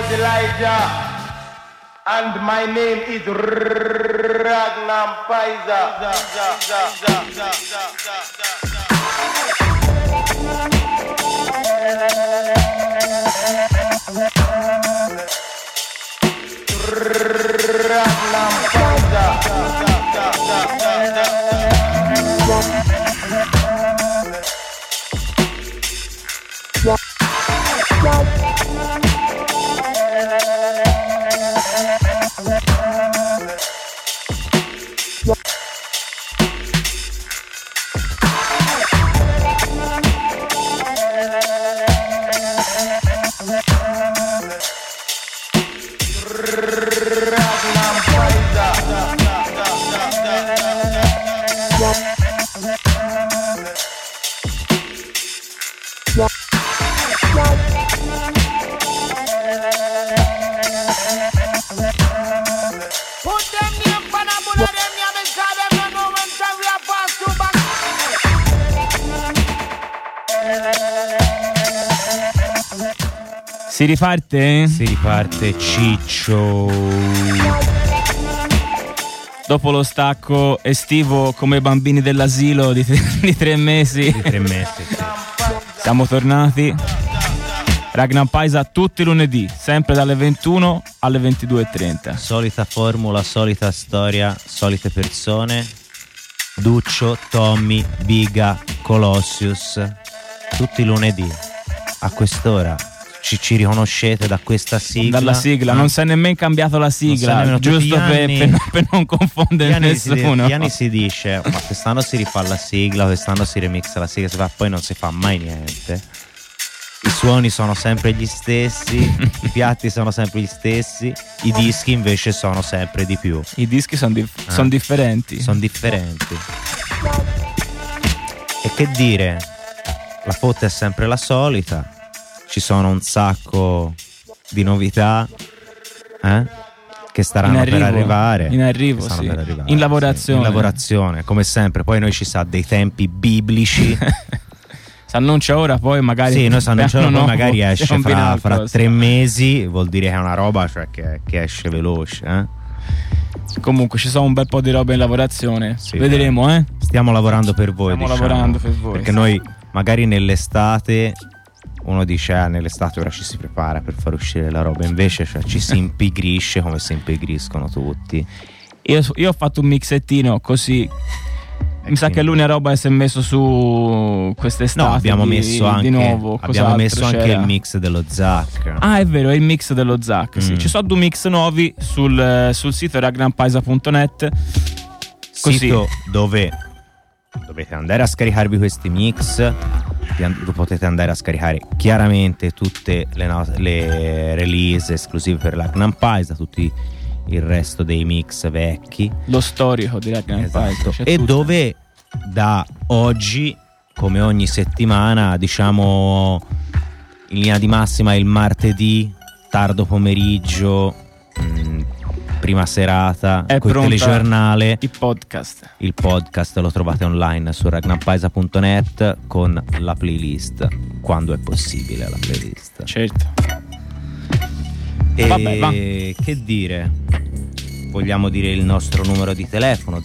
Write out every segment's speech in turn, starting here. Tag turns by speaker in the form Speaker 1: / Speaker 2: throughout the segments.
Speaker 1: Elijah, and my name is Ragnar Paisa.
Speaker 2: Si riparte?
Speaker 3: Si riparte, Ciccio.
Speaker 2: Dopo lo stacco estivo come i bambini dell'asilo di 3 mesi.
Speaker 3: Di 3 mesi, sì.
Speaker 2: Siamo tornati. Ragnar Paisa tutti i lunedì, sempre dalle 21 alle 22:30.
Speaker 3: Solita formula, solita storia, solite persone. Duccio, Tommy, Biga, Colossius. Tutti i lunedì a quest'ora. Ci riconoscete da questa sigla?
Speaker 2: Dalla sigla, non si è nemmeno cambiato la sigla, giusto per non confondere nessuno.
Speaker 3: Piani si dice, ma quest'anno si rifà la sigla, quest'anno si remixa la sigla, poi non si fa mai niente. I suoni sono sempre gli stessi, i piatti sono sempre gli stessi, i dischi invece sono sempre di più.
Speaker 2: I dischi sono differenti.
Speaker 3: Sono differenti. E che dire, la foto è sempre la solita. Ci sono un sacco di novità che staranno per arrivare.
Speaker 2: In arrivo, sì.
Speaker 3: Per arrivare,
Speaker 2: in lavorazione.
Speaker 3: Sì. In lavorazione, come sempre. Poi noi ci sa dei tempi biblici.
Speaker 2: Si annuncia ora, poi magari.
Speaker 3: Sì, noi si annuncia ora, poi magari esce fra 3 mesi. Vuol dire che è una roba, cioè, che esce veloce.
Speaker 2: Comunque ci sono un bel po' di roba in lavorazione. Sì, vedremo,
Speaker 3: Stiamo lavorando per voi.
Speaker 2: Stiamo lavorando per voi.
Speaker 3: Perché noi magari nell'estate. Uno dice nell'estate ora ci si prepara per far uscire la roba, invece ci si impigrisce come si impigriscono tutti.
Speaker 2: Io ho fatto un mixettino così. Mi sa che l'unica roba si è messo su quest'estate.
Speaker 3: No, abbiamo messo anche
Speaker 2: di nuovo.
Speaker 3: Abbiamo messo anche il mix dello Zac.
Speaker 2: Ah, è vero, è il mix dello Zac. Sì. Ci sono 2 mix nuovi sul sito ragnarpaisa.net.
Speaker 3: Sito dove dovete andare a scaricarvi questi mix. Potete andare a scaricare chiaramente tutte le release esclusive per Ragnar Paisa, tutti il resto dei mix vecchi,
Speaker 2: lo storico di Ragnar Paisa,
Speaker 3: e tutto. Dove da oggi, come ogni settimana, diciamo in linea di massima il martedì tardo pomeriggio, prima serata, col telegiornale, il podcast lo trovate online su ragnarpaisa.net con la playlist, quando è possibile la playlist.
Speaker 2: Certo.
Speaker 3: E vabbè, va. Che dire, vogliamo dire il nostro numero di telefono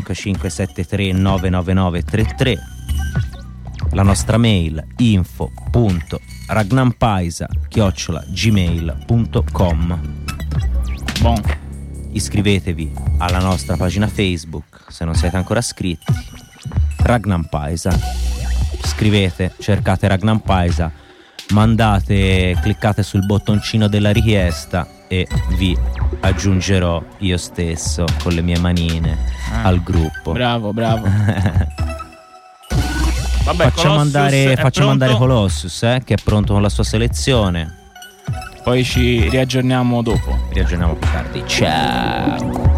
Speaker 3: 05573999933, la nostra mail info.ragnarpaisa@gmail.com.
Speaker 2: Bon.
Speaker 3: Iscrivetevi alla nostra pagina Facebook se non siete ancora iscritti. Ragnar Paisa. Scrivete, cercate Ragnar Paisa, cliccate sul bottoncino della richiesta e vi aggiungerò io stesso con le mie manine al gruppo.
Speaker 2: Bravo. Vabbè,
Speaker 3: facciamo andare Colossius, che è pronto con la sua selezione.
Speaker 2: Poi ci riaggiorniamo dopo.
Speaker 3: Riaggiorniamo più tardi. Ciao.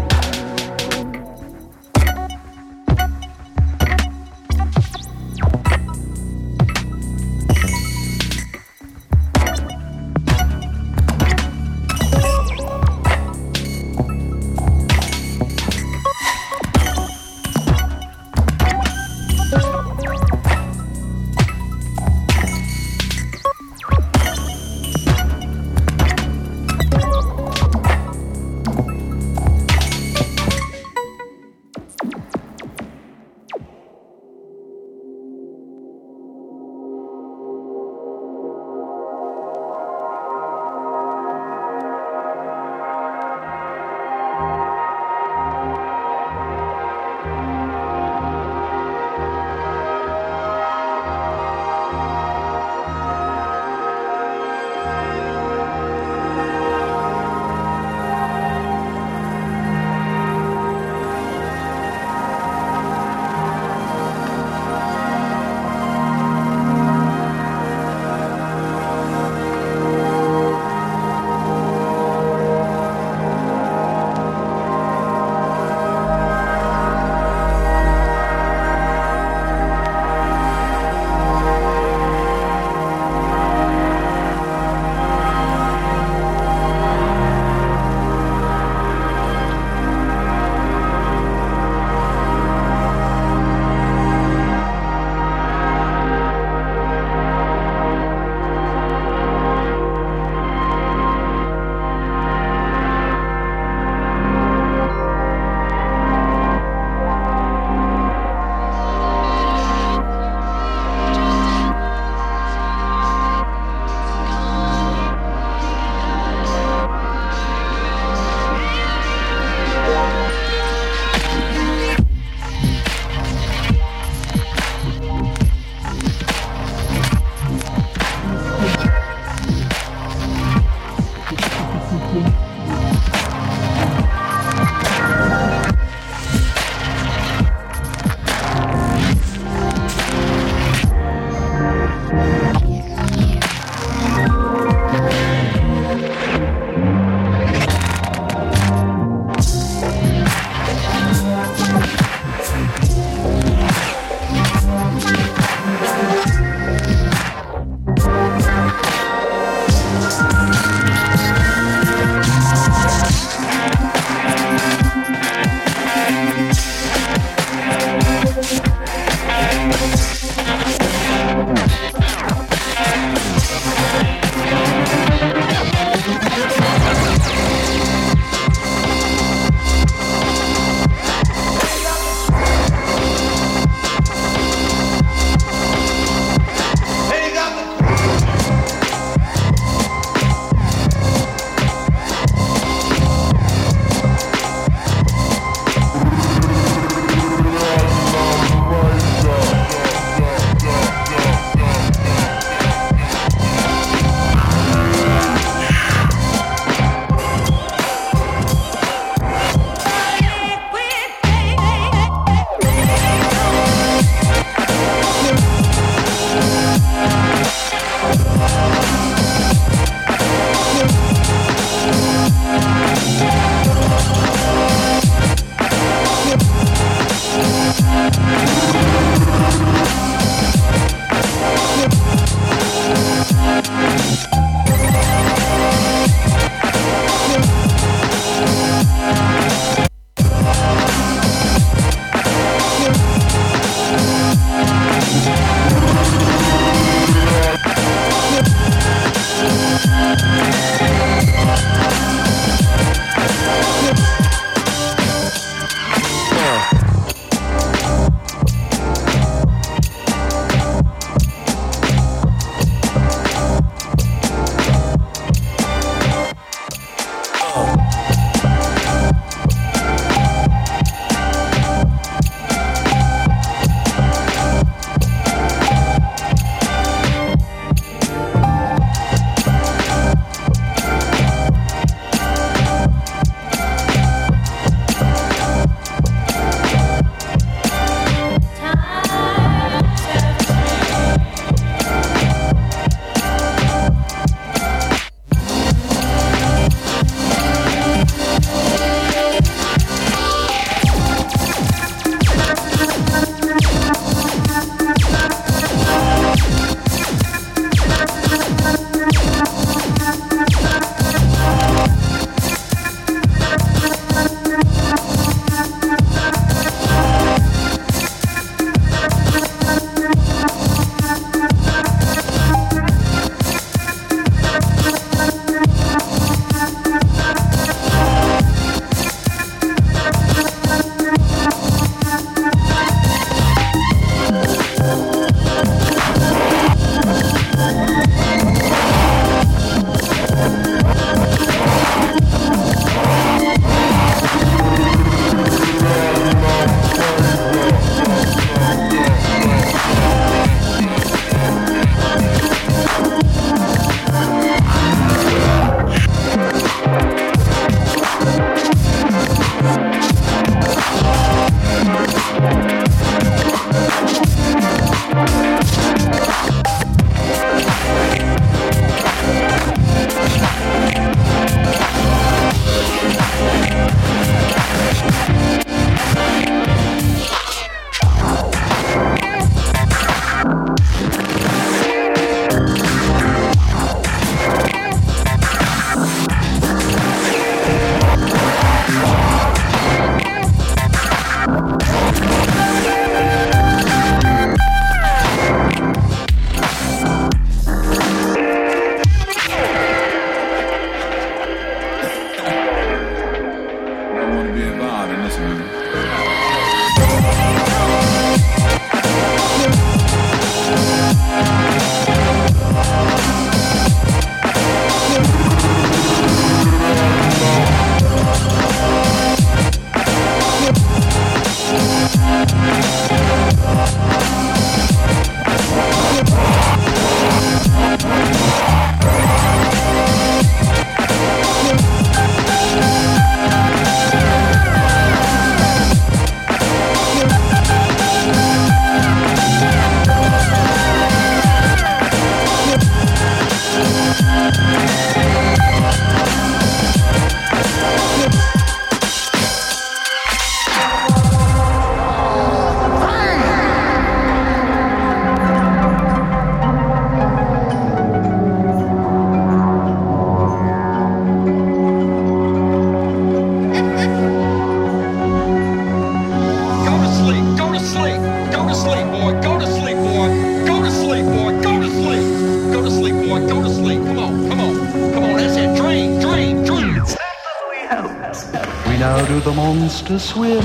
Speaker 4: Now do the monsters swim?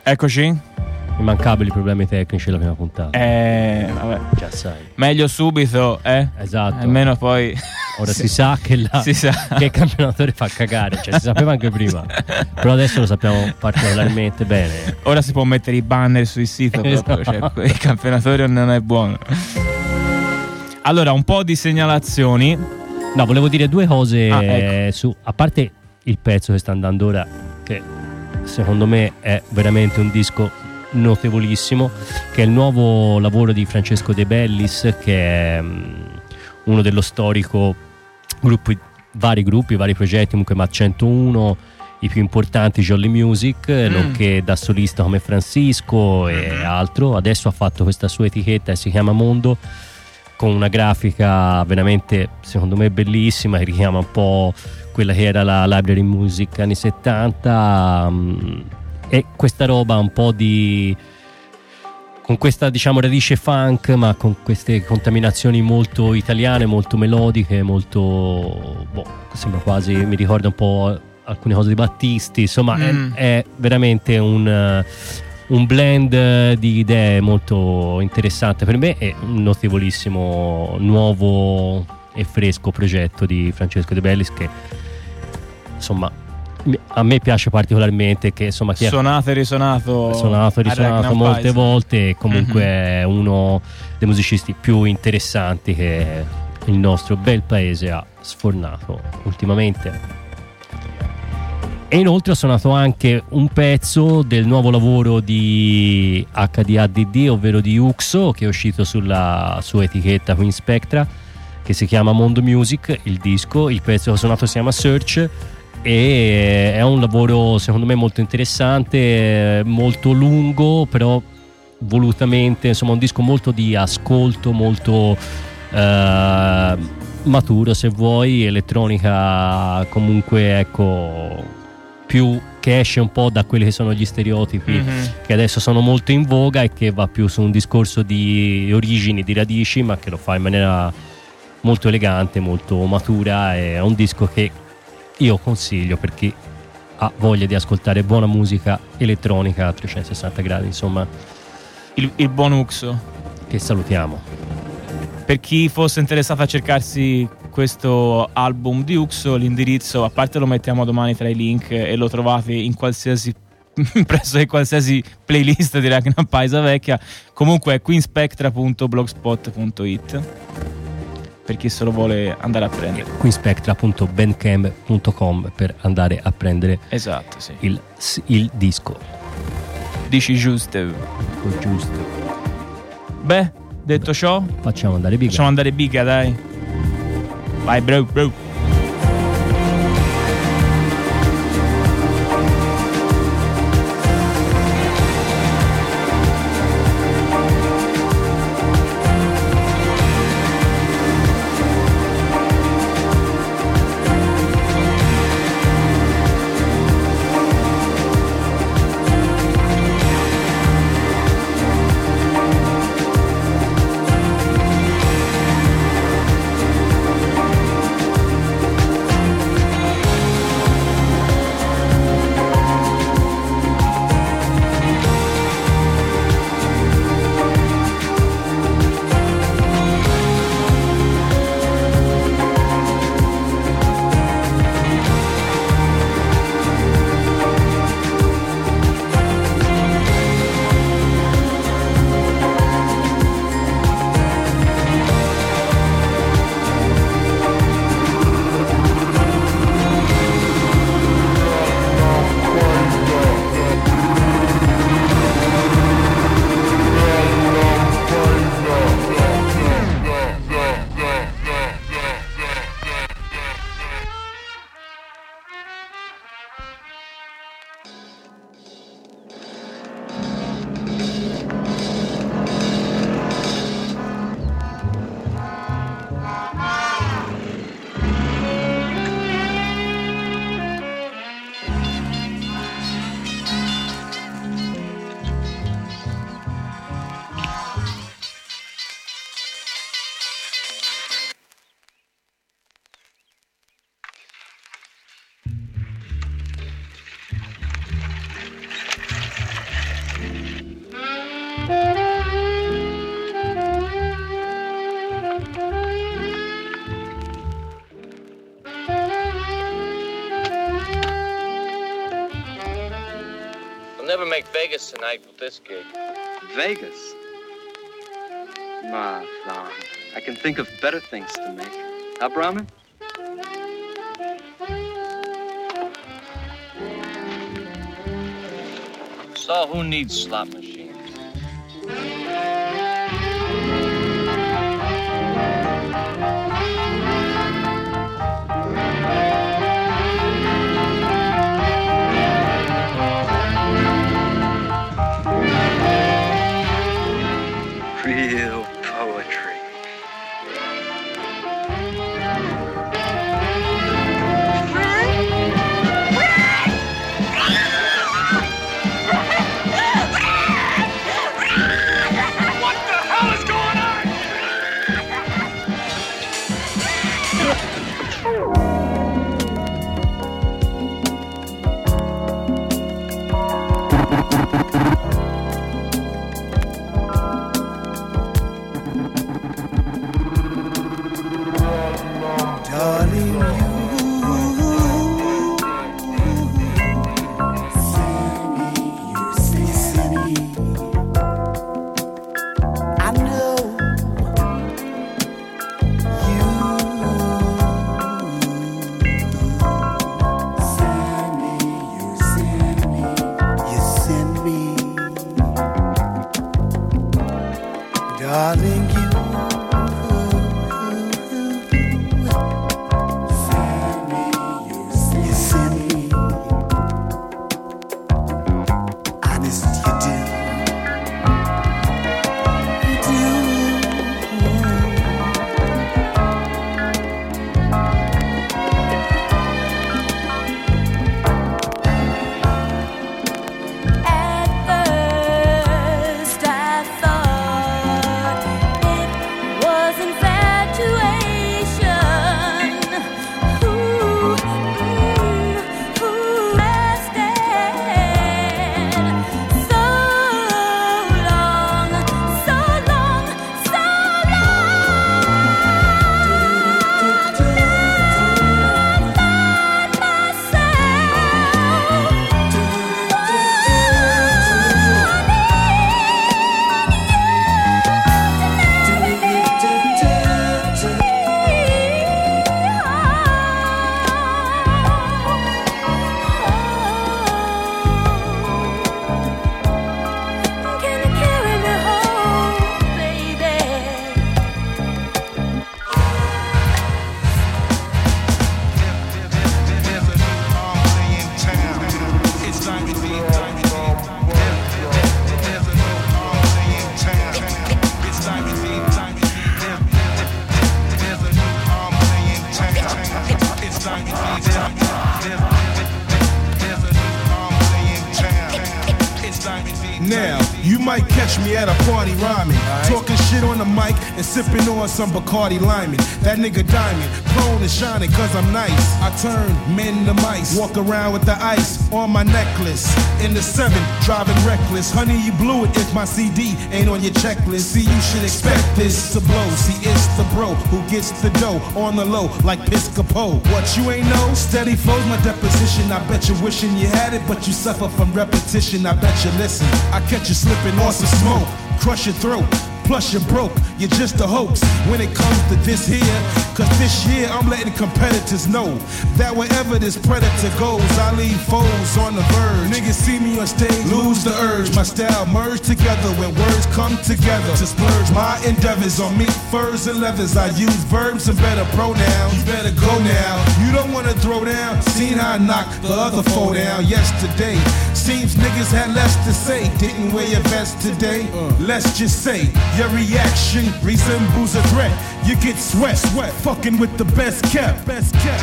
Speaker 2: Eccoci.
Speaker 5: Immancabili problemi tecnici la prima puntata.
Speaker 2: Vabbè.
Speaker 5: Già sai.
Speaker 2: Meglio subito,
Speaker 5: Esatto.
Speaker 2: Almeno poi.
Speaker 5: Ora si sa che che il campionatore fa cagare, cioè si sapeva anche prima. Però adesso lo sappiamo particolarmente bene.
Speaker 2: Ora si può mettere i banner sul sito proprio,
Speaker 5: Esatto.
Speaker 2: cioè, il campionatore non è buono. Allora, un po' di segnalazioni.
Speaker 5: No, volevo dire due cose
Speaker 2: ecco.
Speaker 5: a parte il pezzo che sta andando ora, che secondo me è veramente un disco notevolissimo, che è il nuovo lavoro di Francesco De Bellis, che è uno dello storico vari progetti, comunque Mat 101, i più importanti Jolly Music, nonché da solista come Francisco e altro. Adesso ha fatto questa sua etichetta e si chiama Mondo, con una grafica veramente secondo me bellissima, che richiama un po' quella che era la Library Music anni 70, e questa roba un po' con questa, diciamo, radice funk, ma con queste contaminazioni molto italiane, molto melodiche, molto sembra quasi, mi ricorda un po' alcune cose di Battisti, insomma è veramente un blend di idee molto interessante. Per me è un notevolissimo nuovo e fresco progetto di Francesco De Bellis, che insomma a me piace particolarmente, che insomma
Speaker 2: Suonato e risuonato
Speaker 5: molte volte, e comunque è uno dei musicisti più interessanti che il nostro bel paese ha sfornato ultimamente. E inoltre ho suonato anche un pezzo del nuovo lavoro di HDADD, ovvero di Uxo, che è uscito sulla sua etichetta Queen Spectra, che si chiama Mondo Music, il disco. Il pezzo che ho suonato si chiama Search, e è un lavoro secondo me molto interessante, molto lungo, però volutamente, insomma un disco molto di ascolto, molto maturo se vuoi, elettronica comunque, ecco, più che esce un po' da quelli che sono gli stereotipi che adesso sono molto in voga, e che va più su un discorso di origini, di radici, ma che lo fa in maniera molto elegante, molto matura. È un disco che io consiglio per chi ha voglia di ascoltare buona musica elettronica a 360 gradi, insomma.
Speaker 2: Il buon Uxo,
Speaker 5: che salutiamo.
Speaker 2: Per chi fosse interessato a cercarsi questo album di Uxo, l'indirizzo, a parte lo mettiamo domani tra i link, e lo trovate in qualsiasi presso di qualsiasi playlist di Ragnar Paisa vecchia. Comunque è queenspectra.blogspot.it per chi se lo vuole andare a prendere,
Speaker 5: queenspectra.bandcamp.com per andare a prendere,
Speaker 2: esatto, sì,
Speaker 5: il disco.
Speaker 2: Dici giusto. Beh, detto ciò,
Speaker 5: facciamo andare
Speaker 2: biga, dai. Vai bro.
Speaker 6: never make Vegas tonight with this gig.
Speaker 7: Vegas? Ma, Vaughn, I can think of better things to make. Huh, Brahmin?
Speaker 6: So who needs slot machines?
Speaker 7: Real poetry.
Speaker 8: Now, you might catch me at a party rhyming, talking shit on the mic and sipping on some Bacardi Lyman. That nigga Diamond, prone and shining cause I'm nice. I turn men to mice, walk around with the ice on my necklace. In the 7, driving reckless. Honey, you blew it if my CD ain't on your checklist. See, you should expect this to blow. See, it's the bro who gets the dough on the low like Piscopo. What you ain't know? Steady flows my deposition. I bet you wishing you had it, but you suffer from repetition. I bet you listen. I catch you slipping on some smoke, crush your throat. Plus you're broke, you're just a hoax when it comes to this here. Cause this year I'm letting competitors know that wherever this predator goes, I leave foes on the verge. Niggas see me on stage, lose the urge. My style merge together when words come together to splurge my endeavors on meat, furs, and leathers. I use verbs and better pronouns. You better go now. You don't wanna throw down. Seen how I knocked the other foe down yesterday. Seems niggas had less to say. Didn't wear your vest today. Let's just say your reaction resembles a threat. You get sweat, fucking with the best kept. Best kept.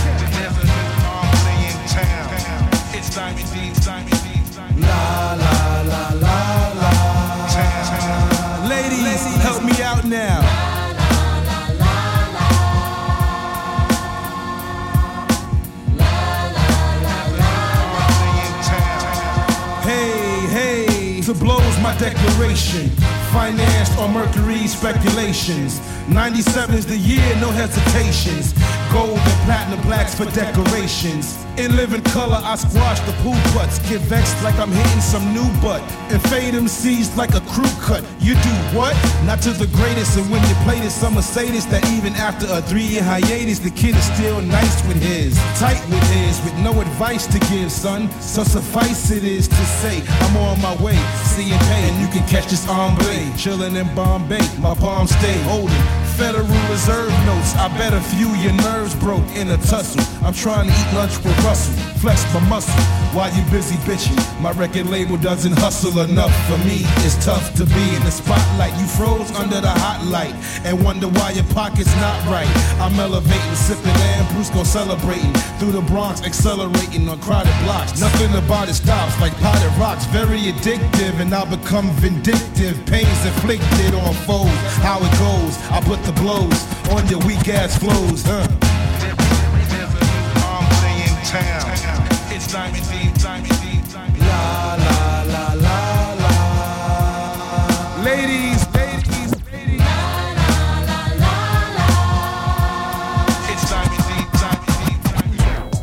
Speaker 8: La la la la la. Ladies, help me out now. Hey, hey, to blows my declaration. Financed on Mercury's these speculations. 97's the year, no hesitations. Gold and platinum blacks for decorations. In living color, I squash the pool putts. Get vexed like I'm hitting some new butt. And fade MCs like a crew cut. You do what? Not to the greatest. And when you play this, I'ma say this, that even after a 3-year hiatus, the kid is still nice with his, tight with his, with no advice to give, son. So suffice it is to say, I'm on my way, seeing pain. And you can catch this hombre chilling in Bombay. My palms stay holding Federal Reserve notes. I bet a few your nerves broke in a tussle. I'm trying to eat lunch with Russell, flex my muscle while you busy bitching. My record label doesn't hustle enough for me. It's tough to be in the spotlight. You froze under the hot light and wonder why your pocket's not right. I'm elevating, sipping Lambrusco, celebrating through the Bronx, accelerating on crowded blocks. Nothing about it stops like potted rocks. Very addictive, and I'll become vindictive. Pains inflicted on foes. How it goes, I put the blows on your weak ass flows, huh? Town. It's Diamond D, Diamond D, Diamond D. La la la la la. Ladies, ladies, ladies. La la la la la. It's Diamond D, Diamond D, Diamond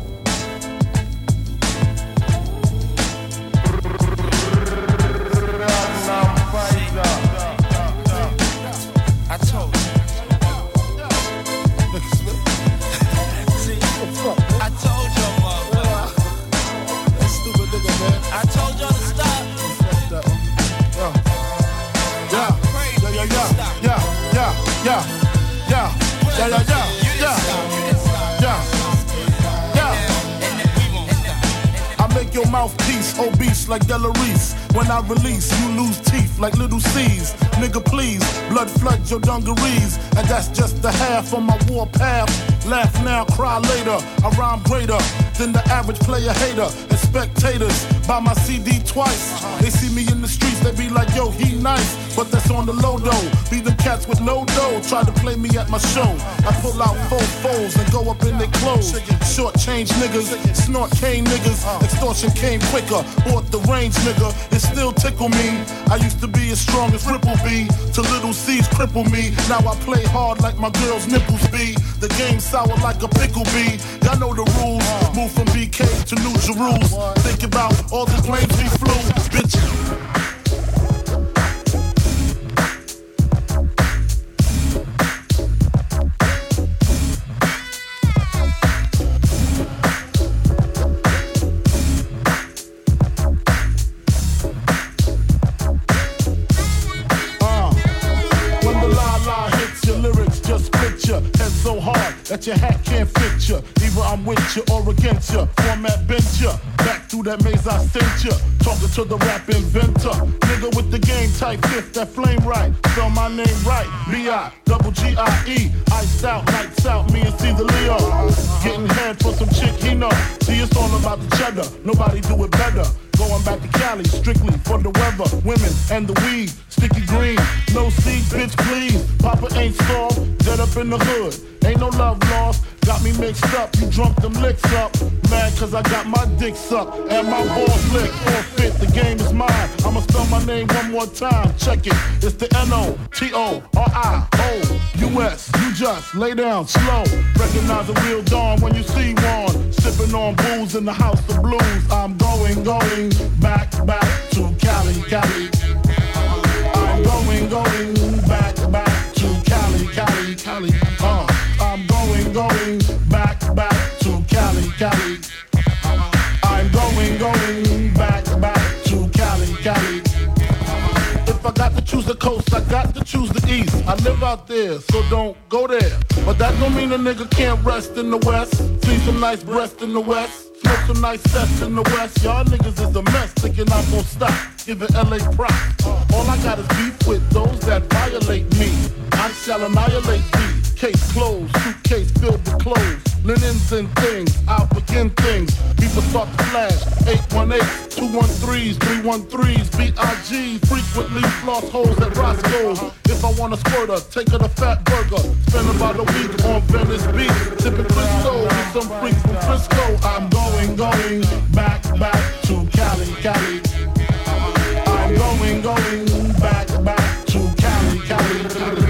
Speaker 9: I told you. I told you. I told y'all to stop.
Speaker 10: I make your mouthpiece obese like Delarice. When I release, you lose teeth like little C's. Nigga, please, blood flood your dungarees. And that's just the half of my war path. Laugh now, cry later. I rhyme greater than the average player hater. And spectators buy my CD twice. They see me in the streets, they be like, yo, he nice. But that's on the low though. Be them cats with no dough. Try to play me at my show. I pull out 4 foes and go up in their clothes. Short change niggas, snort cane niggas. Extortion came quicker. Bought the range nigga. It still tickle me. I used to be as strong as Ripple B. Till little C's cripple me. Now I play hard like my girl's nipples be. The game sour like a pickle bee. Y'all know the rules. Move from BK to New Jerusalem. Think about all the planes we flew. Bitch. That your hat can't fit ya. Either I'm with ya or against ya. Format bent ya. Back through that maze I sent ya. Talking to the rap inventor. Nigga with the game type fifth, that flame right. Spell my name right. B-I-double-G-I-E. Iced out, lights out, me and C the Leo. Getting head for some chick he know. See, it's all about the cheddar. Nobody do it better. Going back to Cali, strictly for the weather, women, and the weed. Sticky green, no seed, bitch, please. Papa ain't soft, dead up in the hood. Ain't no love lost, got me mixed up. You drunk them licks up. Mad cause I got my dick sucked and my balls licked. Forfeit, the game is mine. I'ma spell my name one more time. Check it, it's the N-O-T-O-R-I-O-U-S. You just lay down slow. Recognize a real dawn when you see one. Sipping on booze in the house of blues. I'm going back to Cali. I'm going back to Cali. I'm going back to Cali. I'm going back to Cali. If I got to choose the coast, I got to choose the east. I live out there, so don't go there. But that don't mean a nigga can't rest in the west. See some nice breasts in the west. Smoke some nice sets in the west. Y'all niggas is a mess, thinking I'm gon' stop. Giving LA props. All I got is beef with those that violate me. I shall annihilate thee. Case closed, suitcase filled with clothes. Linens and things, I'll begin things. People start to flash. 818, 213s, 313s, B.I.G. Frequently floss holes at Roscoe's. If I want a squirter, take her to Fat Burger. Spend about a week on Venice Beach. Sipping Crisco with some freaks from Frisco. I'm going back to Cali. I'm going back to Cali.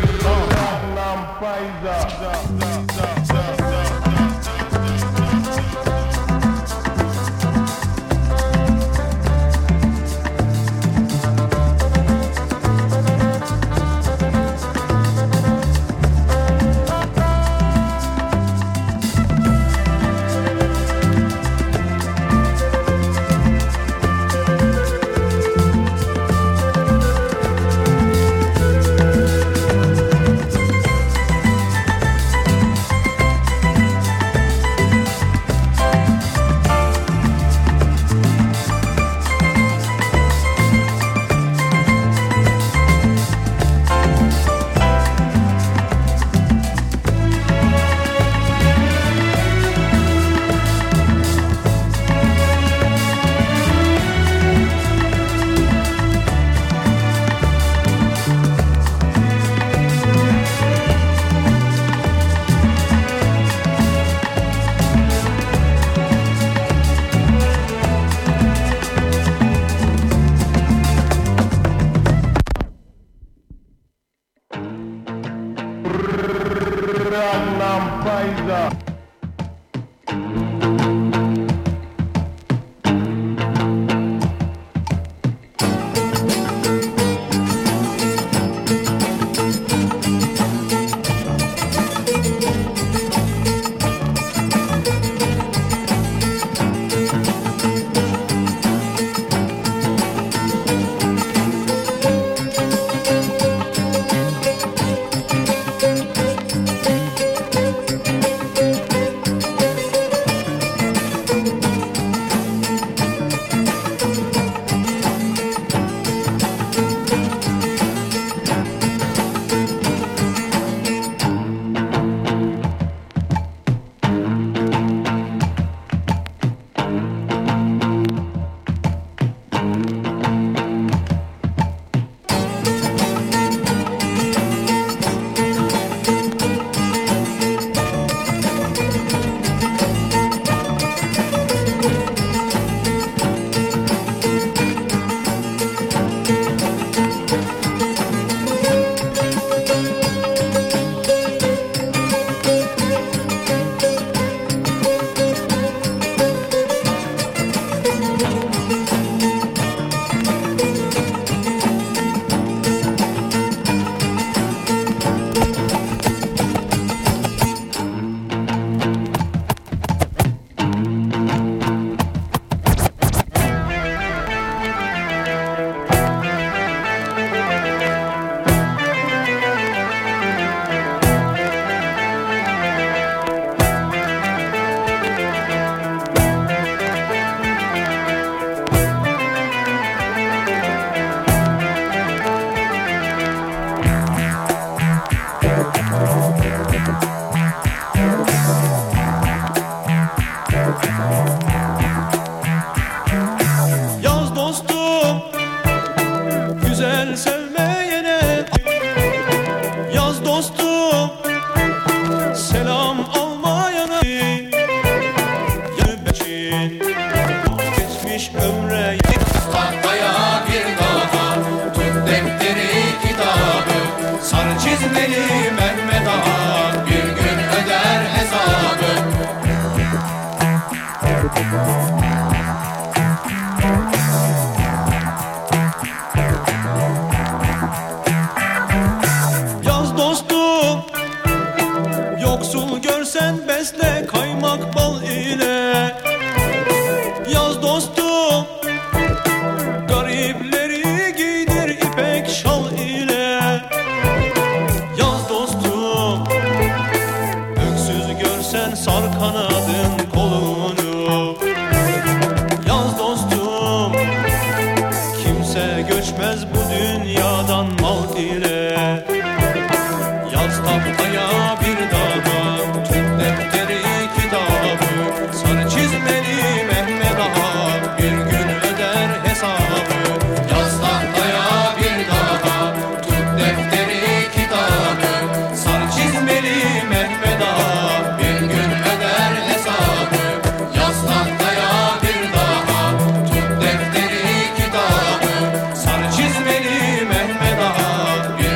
Speaker 1: Ragnar Pfizer.
Speaker 11: Çizmeli Mehmet Ağa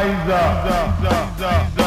Speaker 1: paisa.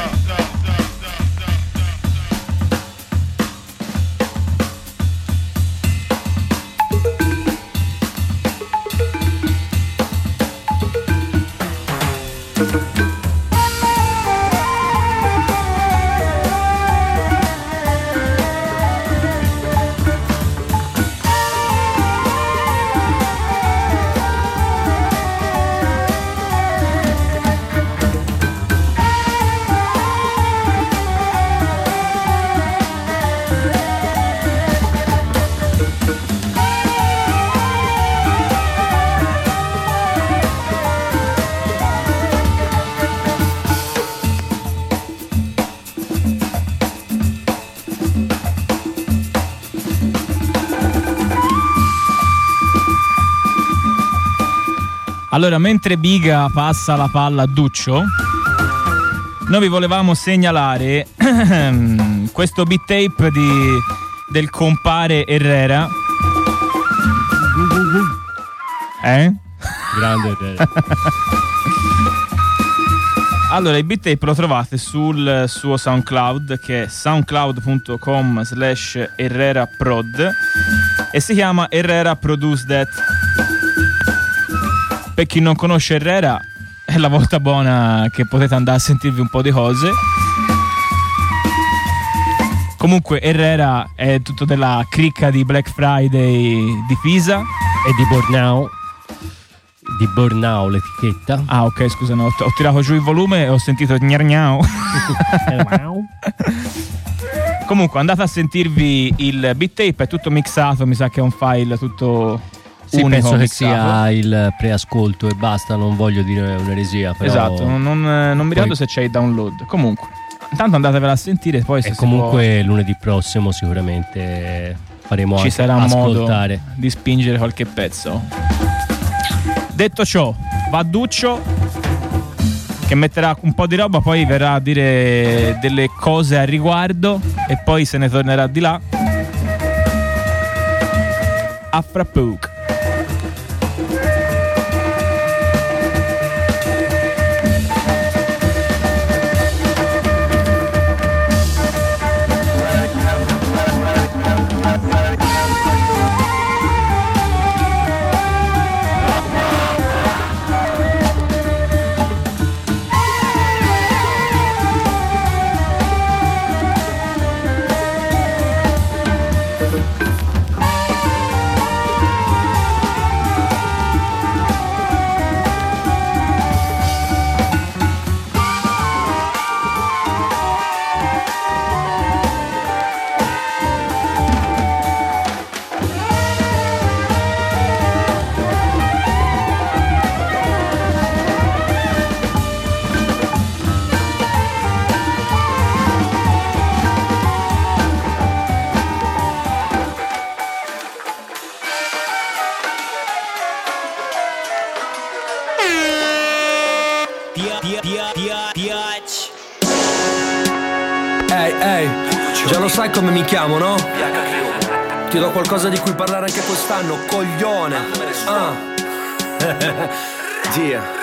Speaker 2: Allora, mentre Biga passa la palla a Duccio, noi vi volevamo segnalare questo beat tape del compare Herrera.
Speaker 5: Grande Herrera.
Speaker 2: Allora, il beat tape lo trovate sul suo SoundCloud, che è soundcloud.com/HerreraProd, e si chiama Herrera Produce That. Per chi non conosce Herrera, è la volta buona che potete andare a sentirvi un po' di cose. Comunque Herrera è tutto della cricca di Black Friday di Pisa
Speaker 5: e di Bornau. Di Bornau l'etichetta.
Speaker 2: Ah, ok, scusa, no, ho tirato giù il volume e ho sentito gnargnau. Comunque andate a sentirvi il beat tape, è tutto mixato, mi sa che è un file tutto unico.
Speaker 5: Penso che
Speaker 2: mixato.
Speaker 5: sia il preascolto e basta, non voglio dire un'eresia, però
Speaker 2: esatto, non mi ricordo se c'è il download. Comunque intanto andatevela a sentire, poi se
Speaker 5: comunque lunedì prossimo sicuramente faremo
Speaker 2: ci
Speaker 5: anche
Speaker 2: sarà
Speaker 5: ascoltare,
Speaker 2: modo di spingere qualche pezzo. Detto ciò, va Duccio che metterà un po' di roba, poi verrà a dire delle cose al riguardo e poi se ne tornerà di là. A fra poco.
Speaker 11: Ehi, già lo sai come mi chiamo, no? Ti do qualcosa di cui parlare anche quest'anno, coglione. Gia.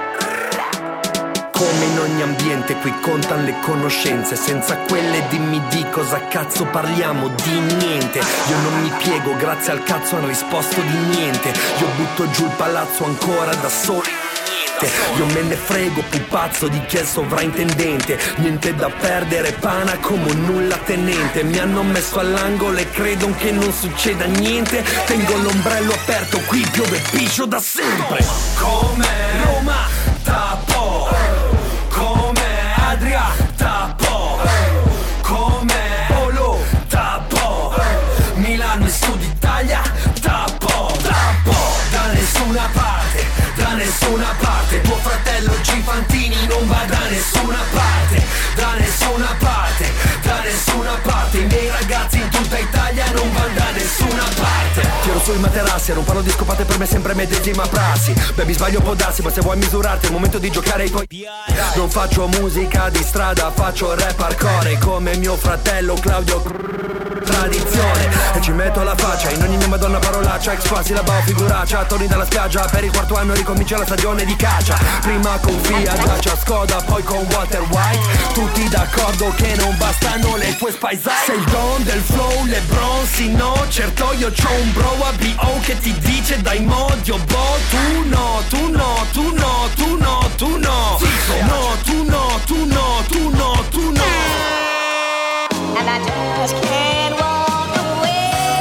Speaker 11: Come in ogni ambiente qui contano le conoscenze, senza quelle dimmi di cosa cazzo parliamo, di niente. Io non mi piego, grazie al cazzo han risposto di niente. Io butto giù il palazzo ancora da solo. Io me ne frego, pupazzo di chi è il sovrintendente. Niente da perdere, pana come un nulla tenente. Mi hanno messo all'angolo e credo che non succeda niente. Tengo l'ombrello aperto, qui piove piscio da sempre. Come Roma, Tapo. Come Adria, Tapo. Come Polo, Tapo. Milano e Sud Italia, Tapo. Tapo. Da nessuna parte, da nessuna parte. Tuo fratello Gifantini non va da nessuna parte, da nessuna parte, da nessuna parte. I miei ragazzi in tutta Italia non vanno da nessuna parte. Tiro sui materassi, non parlo di scopate, per me sempre medesima prassi. Baby sbaglio può darsi, ma se vuoi misurarti è il momento di giocare ai tuoi. Non faccio musica di strada, faccio rap hardcore come mio fratello Claudio. Tradizione, e ci metto la faccia in ogni mia madonna parola braccia, ex quasi la figuraccia, torni dalla spiaggia, per il quarto anno ricomincia la stagione di caccia. Prima con Fiat, Dacia, Skoda, poi con Walter White. Tutti d'accordo che non bastano le tue Spice. Sei il don del flow, LeBron, sì no, certo io c'ho un bro a B.O. che ti dice dai modio, boh, tu no, tu no, tu no, tu no, tu no, no, tu no, tu no, tu no, tu no.
Speaker 12: And I just can't walk away.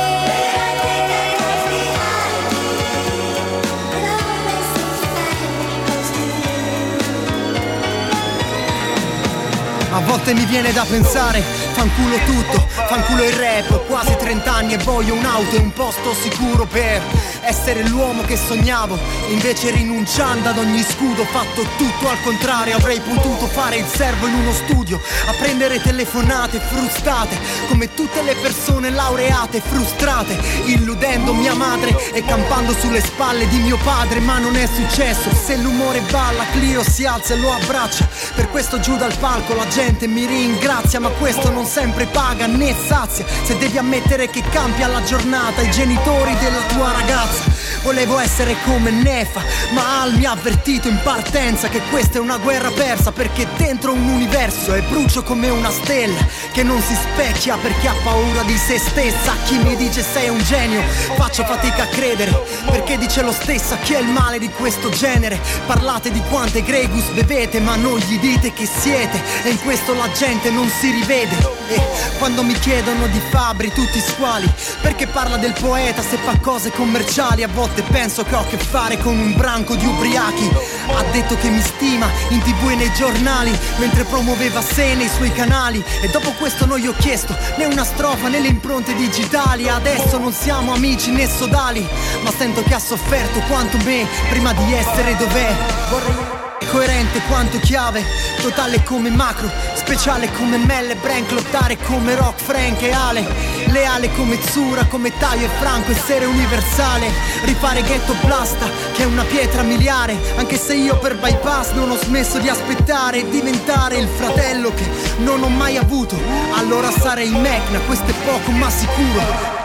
Speaker 13: A volte mi viene da pensare, fanculo tutto, fanculo il rap. Ho quasi 30 anni e voglio un'auto e un posto sicuro per essere l'uomo che sognavo. Invece rinunciando ad ogni scudo, ho fatto tutto al contrario. Avrei potuto fare il servo in uno studio, a prendere telefonate frustate, come tutte le persone laureate frustrate, illudendo mia madre e campando sulle spalle di mio padre. Ma non è successo, se l'umore balla Clio si alza e lo abbraccia. Per questo giù dal palco la gente mi ringrazia, ma questo non sempre paga né sazia. Se devi ammettere che cambia la giornata i genitori della tua ragazza. Volevo essere come Nefa, ma Al mi ha avvertito in partenza che questa è una guerra persa, perché dentro un universo è brucio come una stella che non si specchia perché ha paura di se stessa. Chi mi dice sei un genio faccio fatica a credere, perché dice lo stesso a chi è il male di questo genere. Parlate di quante Gregus bevete ma non gli dite che siete, e in questo la gente non si rivede. E quando mi chiedono di Fabri tutti squali, perché parla del poeta se fa cose commerciali. A volte penso che ho a che fare con un branco di ubriachi. Ha detto che mi stima in TV e nei giornali, mentre promuoveva sé nei suoi canali. E dopo questo non gli ho chiesto né una strofa né le impronte digitali. Adesso non siamo amici né sodali, ma sento che ha sofferto quanto me prima di essere dov'è. Vorrei coerente quanto chiave, totale come macro, speciale come Melle Brank, lottare come Rock, Frank e Ale, leale come Zura, come Taio e Franco, essere universale, rifare Ghetto Blasta che è una pietra miliare. Anche se io per bypass non ho smesso di aspettare e diventare il fratello che non ho mai avuto, allora sarei Mecna, questo è poco ma sicuro.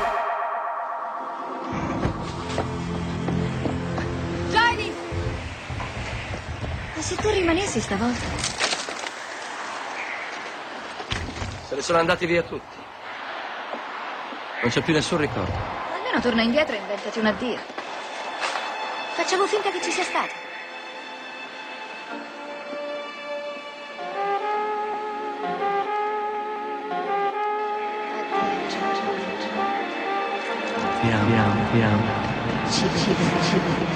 Speaker 14: Se tu rimanessi stavolta.
Speaker 7: Se ne sono andati via tutti. Non c'è più nessun ricordo.
Speaker 14: Almeno torna indietro e inventati un addio. Facciamo finta che ci sia stato.
Speaker 7: Piano.
Speaker 14: Ci vedi.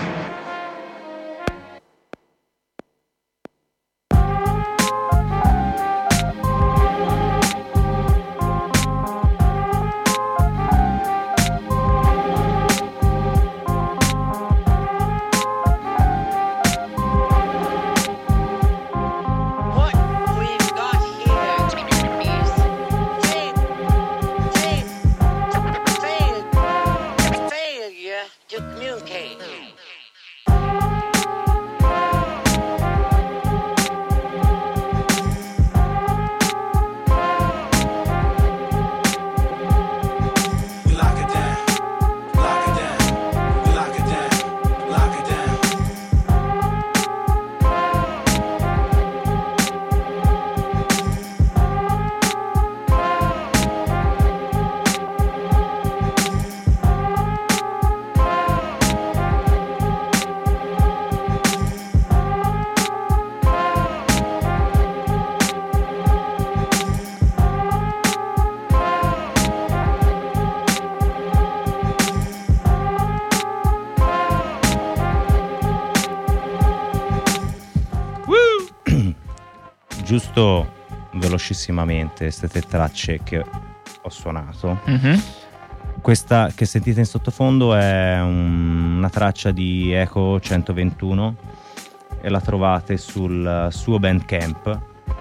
Speaker 3: Giusto velocissimamente queste tre tracce che ho suonato. Questa che sentite in sottofondo è una traccia di Echo 121 e la trovate sul suo Bandcamp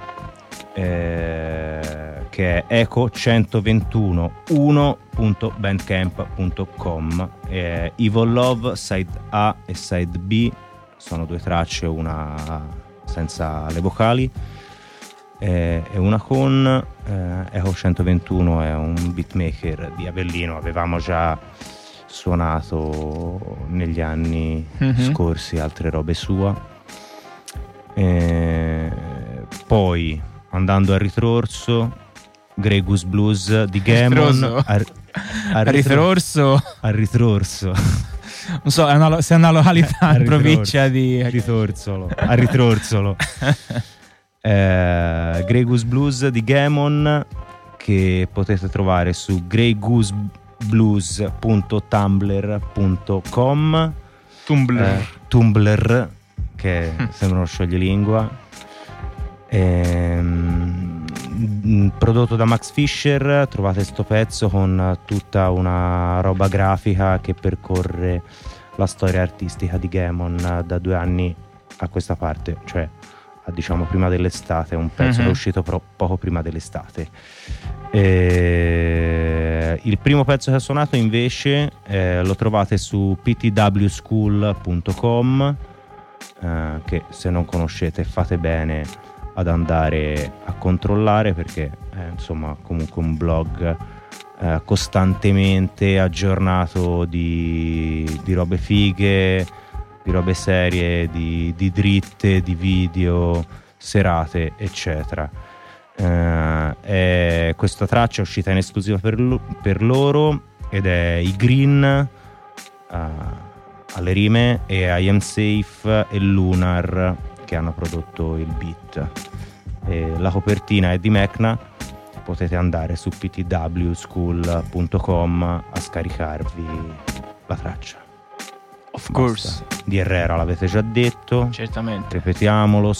Speaker 3: che è echo121.bandcamp.com. Evil Love Side A e Side B sono due tracce, una senza le vocali e una con. Echo 121 è un beatmaker di Avellino, avevamo già suonato negli anni scorsi altre robe sua. Poi andando a ritorso, Grey Goose Blues di Gammon.
Speaker 2: A ritorso. Non so, se è una località in provincia di
Speaker 3: Ritorsolo. A Ritorsolo. Grey Goose Blues di Gammon, che potete trovare su greygooseblues.tumblr.com. Tumblr, che sembra uno scioglilingua. Prodotto da Max Fisher. Trovate sto pezzo con tutta una roba grafica che percorre la storia artistica di Gammon da 2 anni a questa parte, cioè diciamo prima dell'estate. Un pezzo che è uscito poco prima dell'estate. Il primo pezzo che ha suonato invece lo trovate su ptwschool.com, che se non conoscete fate bene ad andare a controllare, perché è insomma comunque un blog costantemente aggiornato di robe fighe, di robe serie, di dritte, di video, serate eccetera. Questa traccia è uscita in esclusiva per loro ed è i Green alle rime e I Am Safe e Lunar che hanno prodotto il beat. La copertina è di Mecna. Potete andare su ptwschool.com a scaricarvi la traccia.
Speaker 2: Of course.
Speaker 3: Di Herrera l'avete già detto.
Speaker 2: Certamente.
Speaker 3: Ripetiamolo,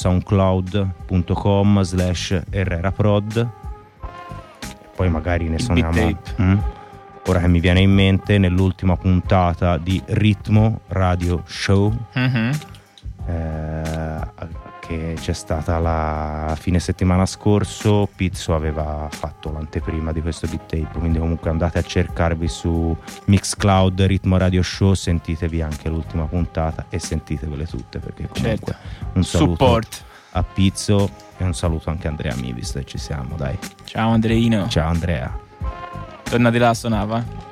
Speaker 3: soundcloud.com/herreraprod. Poi magari ne suoniamo. Ora che mi viene in mente, nell'ultima puntata di Ritmo Radio Show, che c'è stata la fine settimana scorso, Pizzo aveva fatto l'anteprima di questo beat tape, quindi comunque andate a cercarvi su Mixcloud Ritmo Radio Show, sentitevi anche l'ultima puntata e sentitevele tutte, perché comunque un saluto
Speaker 2: Support
Speaker 3: a Pizzo e un saluto anche a Andrea Mi, visto che ci siamo, dai.
Speaker 2: Ciao Andreino.
Speaker 3: Ciao Andrea.
Speaker 2: Torna di là, suonava.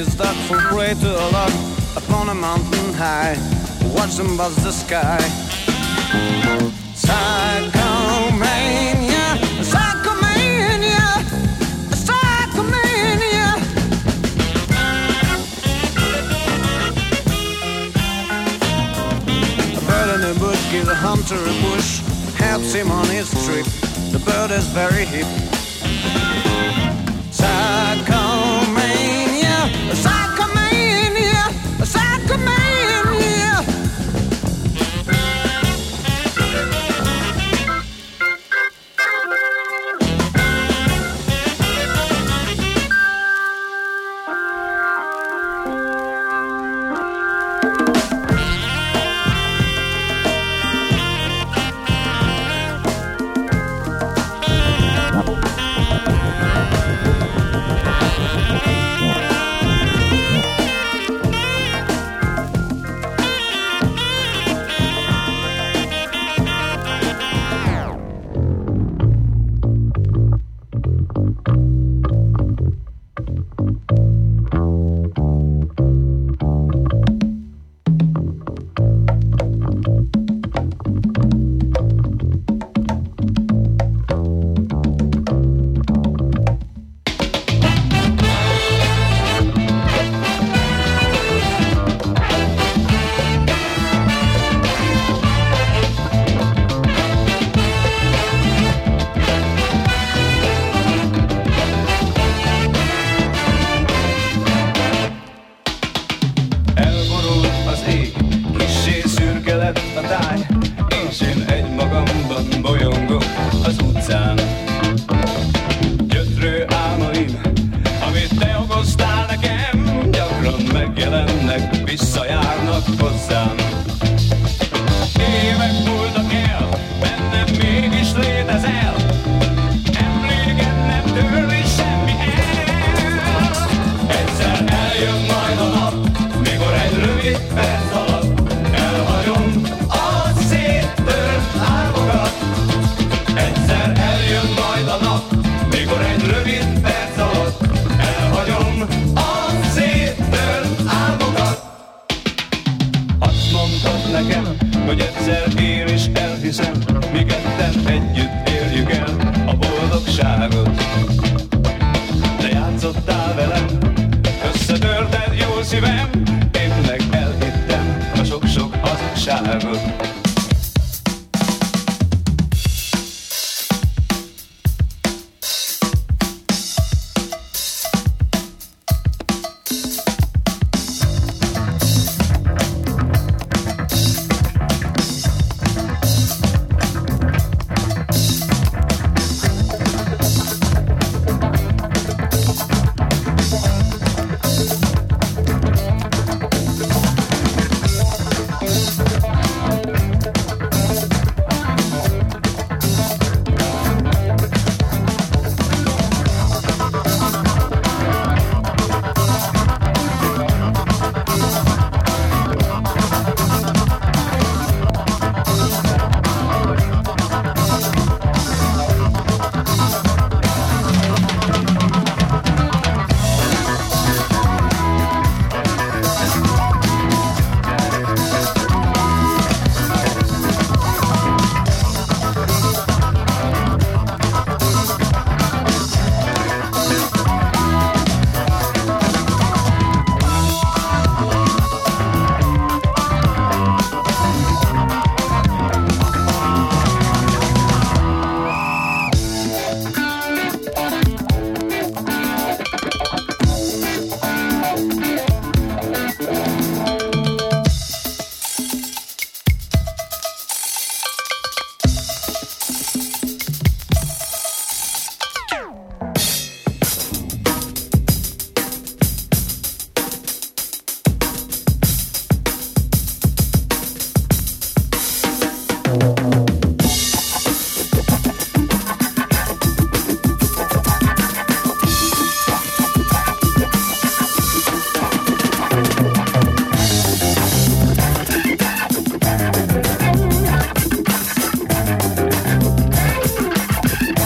Speaker 15: is that fall prey to a lot upon a mountain high. Watch them buzz the sky. Psychomania, psychomania, psychomania. A bird in the bush gives a hunter a bush, helps him on his trip. The bird is very hip. Psychomania, psychomania, psychomania.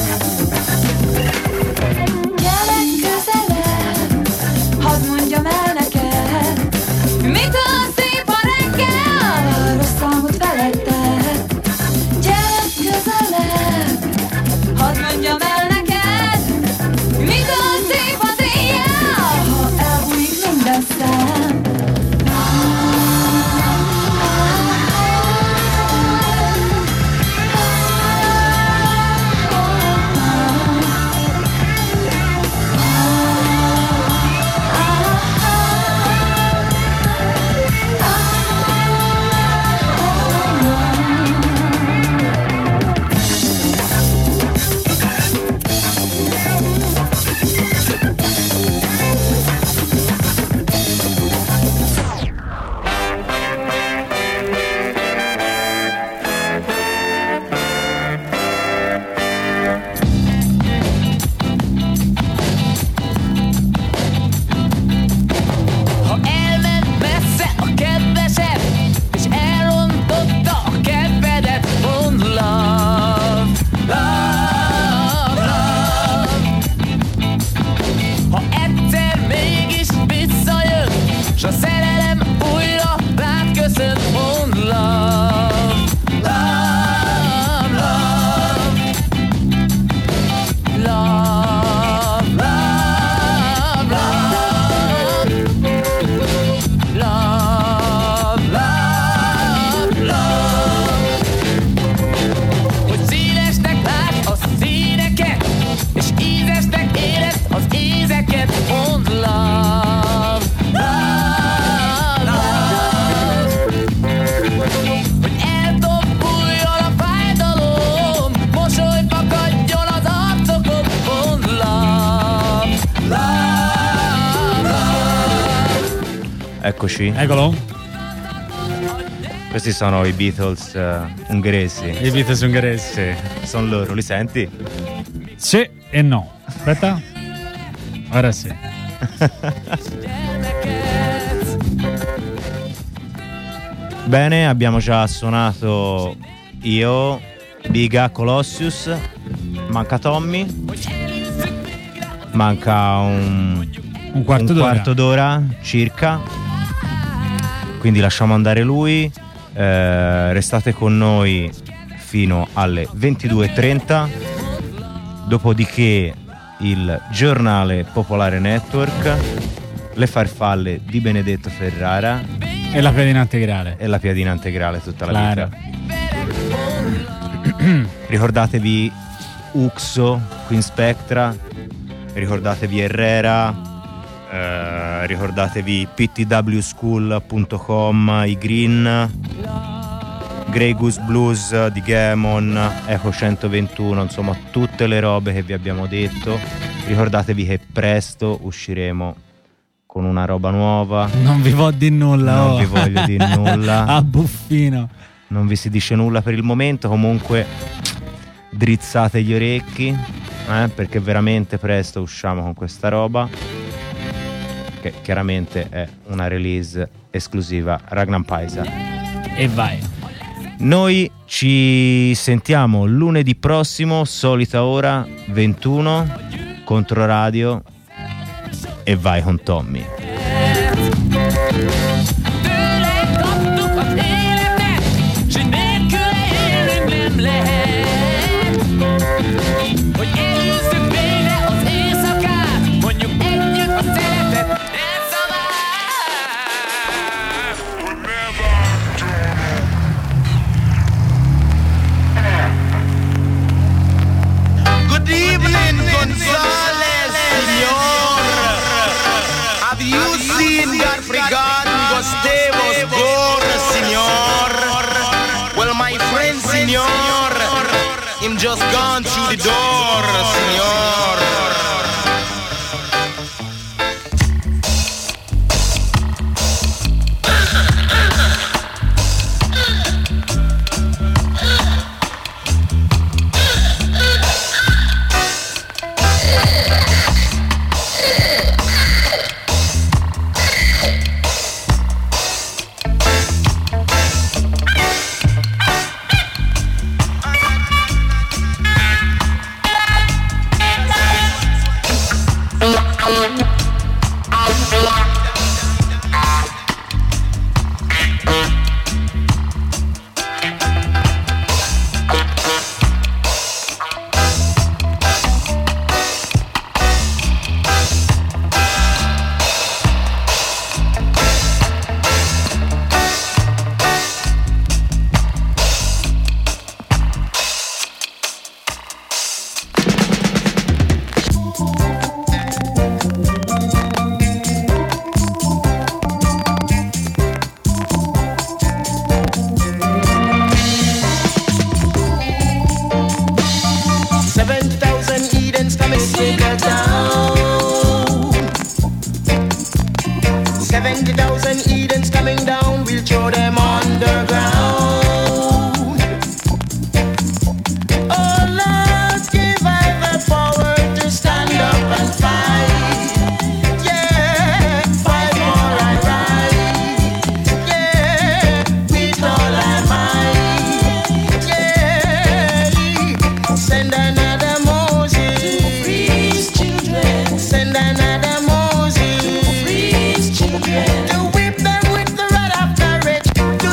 Speaker 16: Gyere közelebb, hadd mondjam el
Speaker 3: Eccoci.
Speaker 16: Eccolo.
Speaker 3: Questi sono i Beatles ungheresi.
Speaker 16: I Beatles ungheresi.
Speaker 3: Sì, sono loro, li senti?
Speaker 16: Sì e no. Aspetta. Ora sì.
Speaker 3: Bene, abbiamo già suonato io, Biga, Colossius. Manca Tommy. Manca un quarto d'ora circa. Quindi lasciamo andare lui. Restate con noi fino alle 22:30. Dopodiché il Giornale Popolare Network, le farfalle di Benedetto Ferrara
Speaker 16: e la piadina integrale.
Speaker 3: E la piadina integrale tutta la vita. Ricordatevi Uxo, Queen Spectra, ricordatevi Herrera, ricordatevi ptwschool.com, i Green, Grey Goose Blues di Gaemon, Eco 121, insomma tutte le robe che vi abbiamo detto. Ricordatevi che presto usciremo con una roba nuova.
Speaker 16: Non vi voglio dire nulla.
Speaker 3: Non vi voglio dire nulla.
Speaker 16: A buffino.
Speaker 3: Non vi si dice nulla per il momento. Comunque drizzate gli orecchi, perché veramente presto usciamo con questa roba, che chiaramente è una release esclusiva Ragnar Paisa.
Speaker 16: E vai.
Speaker 3: Noi ci sentiamo lunedì prossimo, solita ora, 21, Controradio, e vai con Tommy.
Speaker 9: Good evening, Gonzales, Señor. Have you seen Godfrey Gordon, Gustavus Gore, Señor? Well, my friend, Señor, him just gone through the door, Señor. To whip them with the rod after it.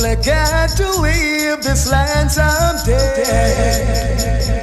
Speaker 17: gonna get to leave this land someday.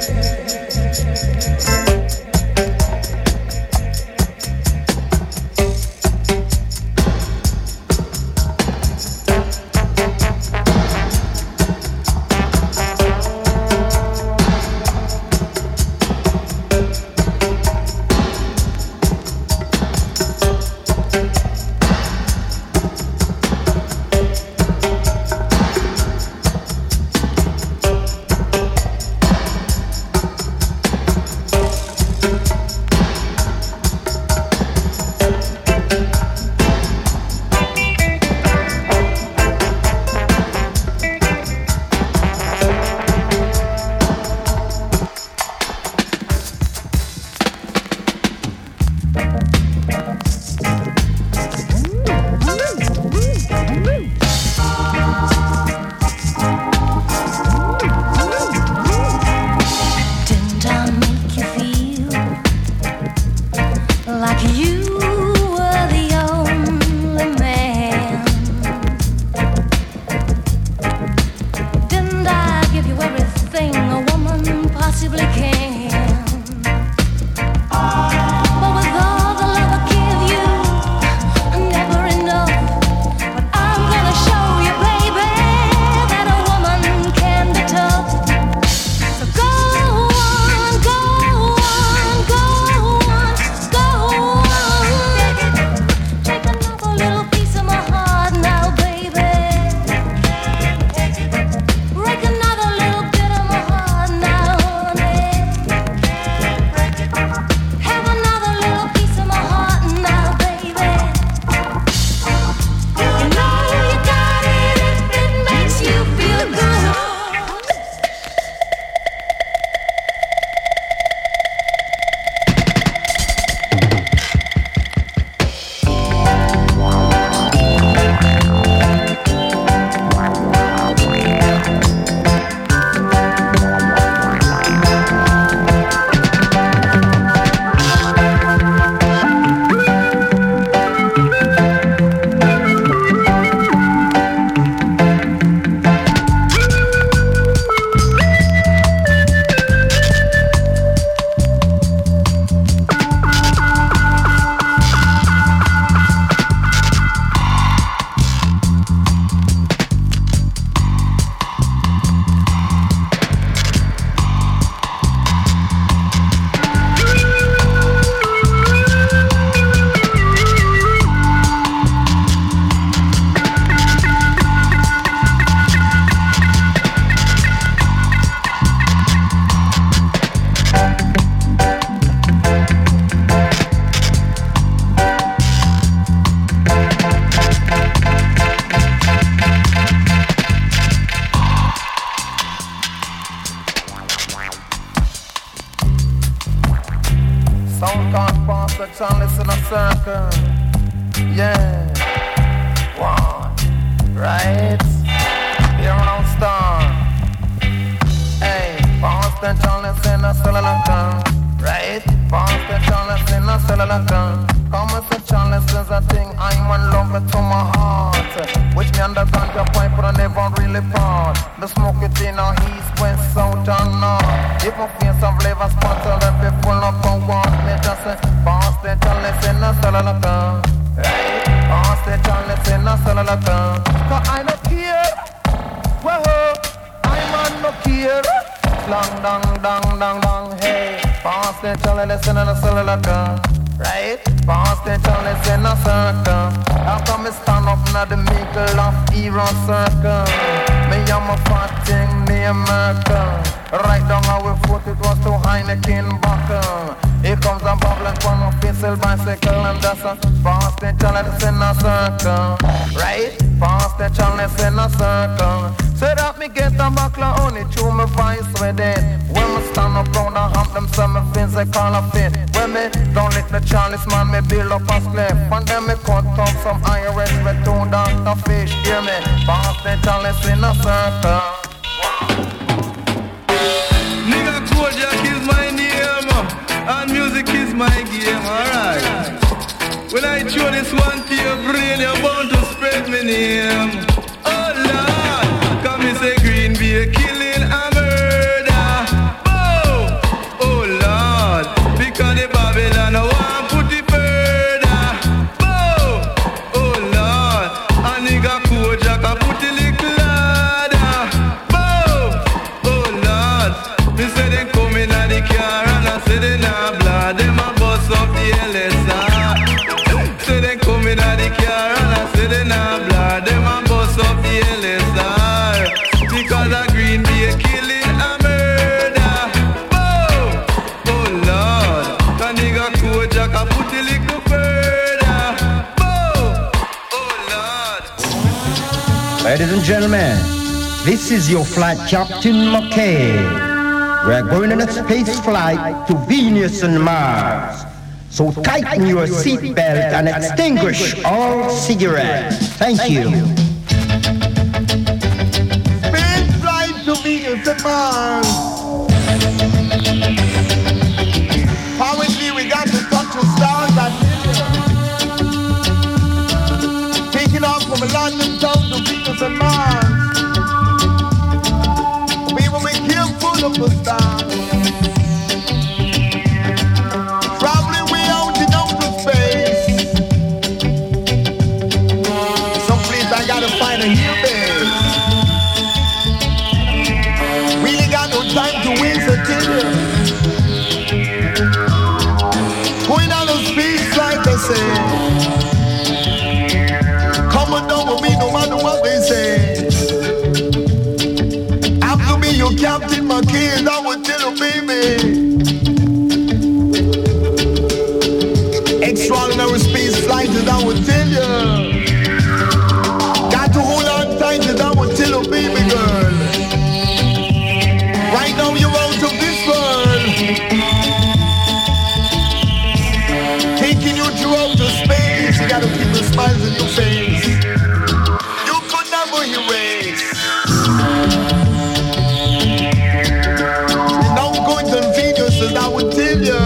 Speaker 18: Sound can't pass the chalice in a circle. Yeah. One. Right. Here on star. Hey. Pass the chalice in a cellular gun. Right. Pass the chalice in a cellular gun. Come as the chalice is a thing I'm in love with to my heart. Which me understand your pipe but I never really part. The smoke it in our east, west, south and north. If my face of flavor spot tell them people not come want me just say pass the chalice in a cellular gun. Right? Pass the chalice in a cellular gun. Cause I don't care. Whoa, I'm on no care. Long dong dong dong dong hey. Pass the chalice in a cellular gun. Right? Pass the chalice in a circle. How come me stand up in the middle of hero circle? Me am a fat thing near Merkel. Right down our foot it was to Heineken buckle. Here comes a bubbling one of pencil bicycle and that's a pass the chalice in a circle. Right? Pass the chalice in a circle. Say that me get a buckler only through my voice with it. When me stand up round the hump them say me physical of it. When me don't let the chalice man me build up a slip. And then me cut up some IRS with two Dr. Fish. Hear me? Pass the chalice in a circle.
Speaker 19: Nigga Kojak is my name and music is my game, alright. When I throw this one to your brain you're bound to spread my name. Oh Lord.
Speaker 20: gentlemen, this is your flight captain McKay. We're going on a space flight to Venus and Mars. So tighten your seatbelt and extinguish all cigarettes. Thank you.
Speaker 18: Space flight to Venus and Mars. Apparently we got to touch the stars and taking off from London town to Venus and Mars. We will be careful of the stars. Traveling way out in outer space. Someplace I gotta find a hill base. Really got no time to waste, I tell you. Going out of space like I say. Coming down with me no matter what they say. After me your Captain McKay, I will tell you baby. Extraordinary space flight and I will tell you. Got to hold on tight and I will tell you baby girl. Right now you're out of this world. Taking you through outer space. You gotta keep the smiles in your face. You could never erase. You're now going to Venus and I would tell you.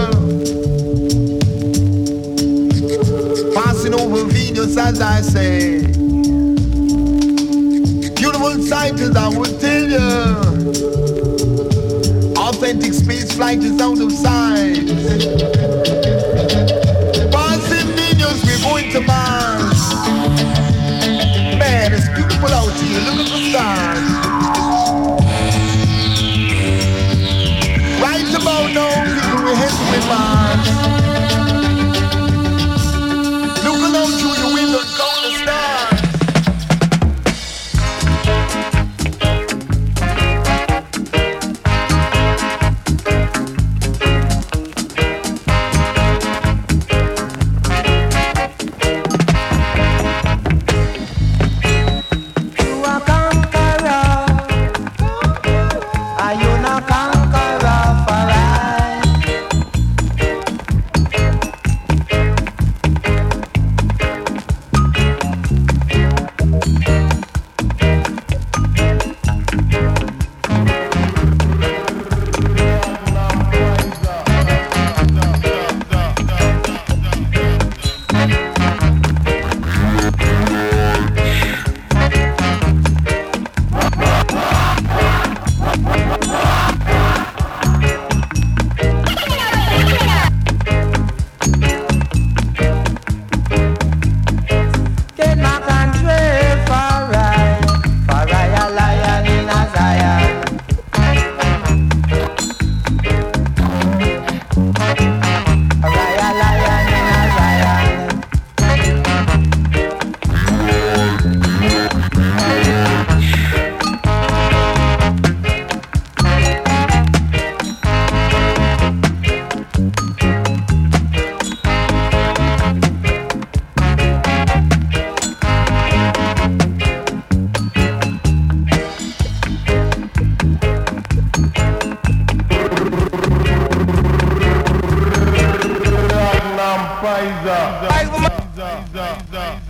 Speaker 18: Passing over Venus as I say. Beautiful sight as I would tell you. Authentic space flight is out of sight. Passing Venus, we're going to Mars. Man, it's beautiful out here. Look at the stars. Right about now, people, we're heading with Mars. Looking out through your window, count the stars.
Speaker 1: Pfizer.